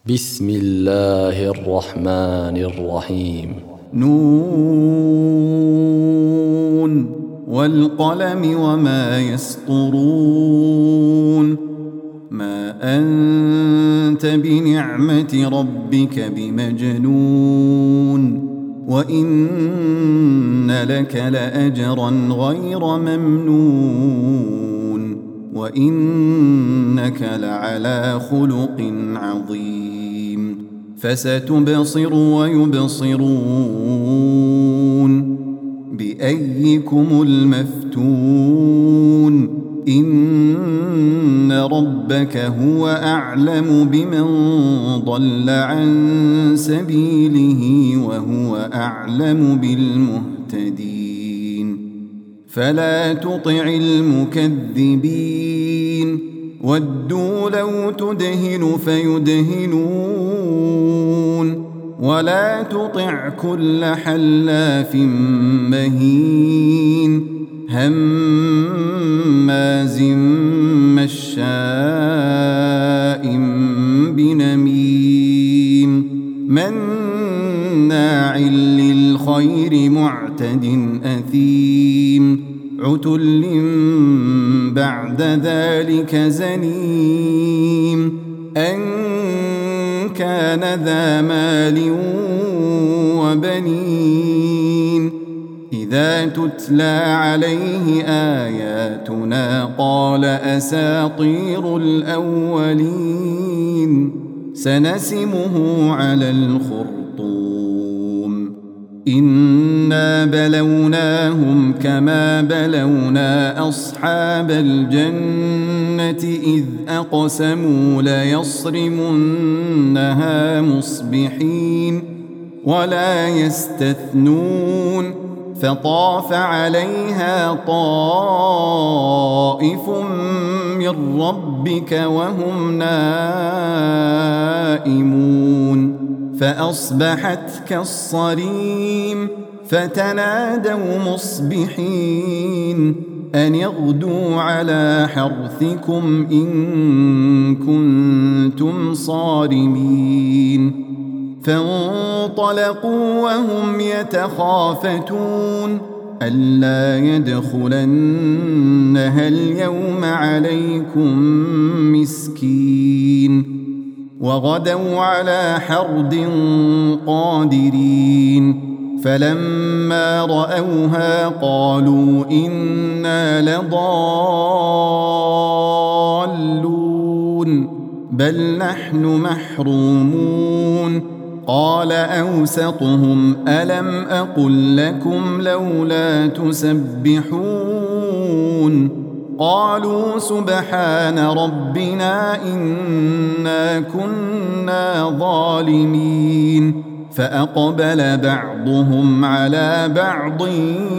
بسم الله الرحمن الرحيم. نون والقلم وما يسطرون. ما أنت بنعمة ربك بمجنون، وإن لك لأجرا غير ممنون، وإنك لعلى خلق عظيم. فستبصر ويبصرون بأيكم المفتون. إن ربك هو أعلم بمن ضل عن سبيله وهو أعلم بالمهتدين. فلا تطع المكذبين، ودوا لو تدهن فيدهنون. ولا تطع كل حلاف مهين، هماز مشاء بنميم، مناع للخير معتد أثيم، عتل بعد ذلك زنيم، أن كان ذا مال وبنين. إذا تتلى عليه آياتنا قال أساطير الأولين. سنسمه على الخرطوم. إنا بلوناهم كما بلونا أصحاب الجنة إذ أقسموا ليصرمنها مصبحين ولا يستثنون. فطاف عليها طائف من ربك وهم نائمون، فأصبحت كالصريم. فتنادوا مصبحين أن اغدوا على حرثكم إن كنتم صارمين. فانطلقوا وهم يتخافتون ألا يدخلنها اليوم عليكم مسكين. وغدوا على حرد قادرين. فلما رأوها قالوا إنا لضالون بل نحن محرومون. قال أوسطهم ألم أقل لكم لولا تسبحون. قالوا سبحان ربنا إنا كنا ظالمين. فأقبل بعضهم على بعض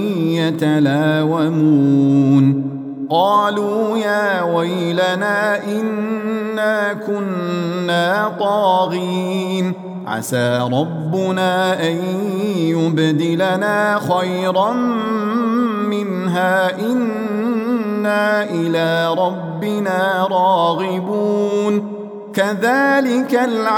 يتلاومون. قالوا يا ويلنا إنا كنا طاغين. عسى ربنا أن يبدلنا خيرا منها إنا إلى ربنا راغبون. كذلك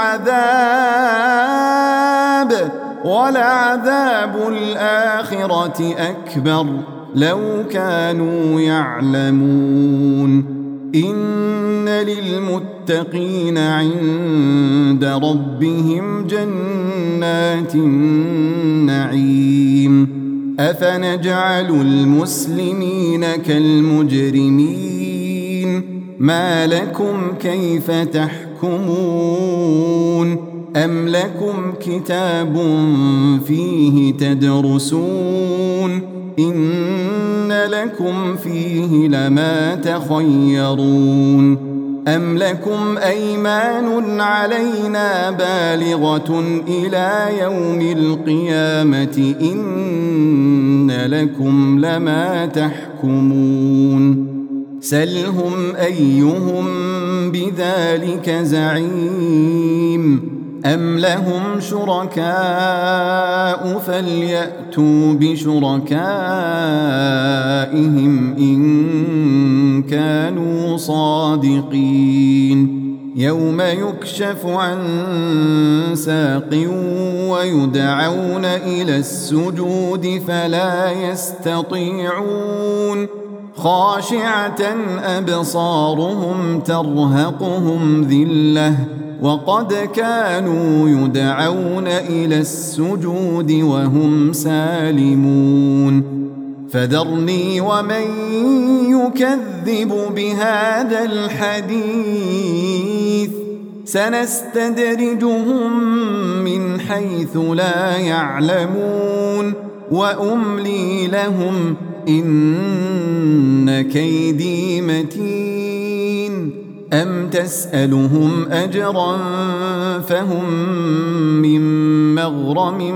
العذاب ولعذاب الآخرة أكبر لو كانوا يعلمون. إن للمتقين عند ربهم جنات النعيم. أفنجعل المسلمين كالمجرمين؟ ما لكم كيف تحكمون؟ أم لكم كتاب فيه تدرسون؟ إن لكم فيه لما تخيرون. أم لكم أيمان علينا بالغة إلى يوم القيامة إن لكم لما تحكمون. سلهم أيهم بذلك زعيم. أم لهم شركاء فليأتوا بشركائهم إن كانوا صادقين. يوم يكشف عن ساق ويدعون إلى السجود فلا يستطيعون خاشعة أبصارهم ترهقهم ذلة وقد كانوا يدعون إلى السجود وهم سالمون فذرني ومن يكذب بهذا الحديث سنستدرجهم من حيث لا يعلمون وأملي لهم إن كيدي متين أم تسألهم أجرا فهم من مغرم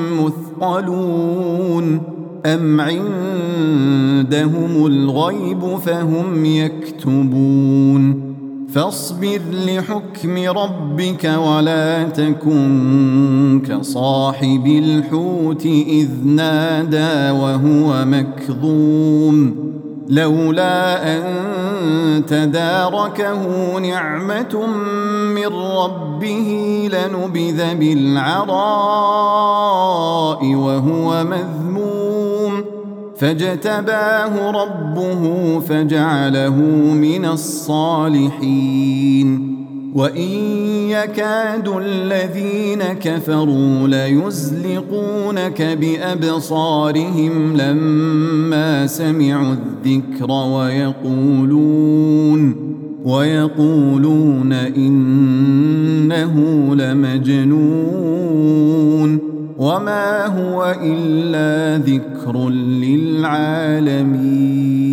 مثقلون أم عندهم الغيب فهم يكتبون فاصبر لحكم ربك ولا تكن كصاحب الحوت إذ نادى وهو مكظوم لولا أن تداركه نعمة من ربه لنبذ بالعراء وهو مذموم فاجتباه ربه فجعله من الصالحين وإن يكاد الذين كفروا ليزلقونك بأبصارهم لما سمعوا الذكر ويقولون إنه لمجنون وما هو إلا ذكر للعالمين.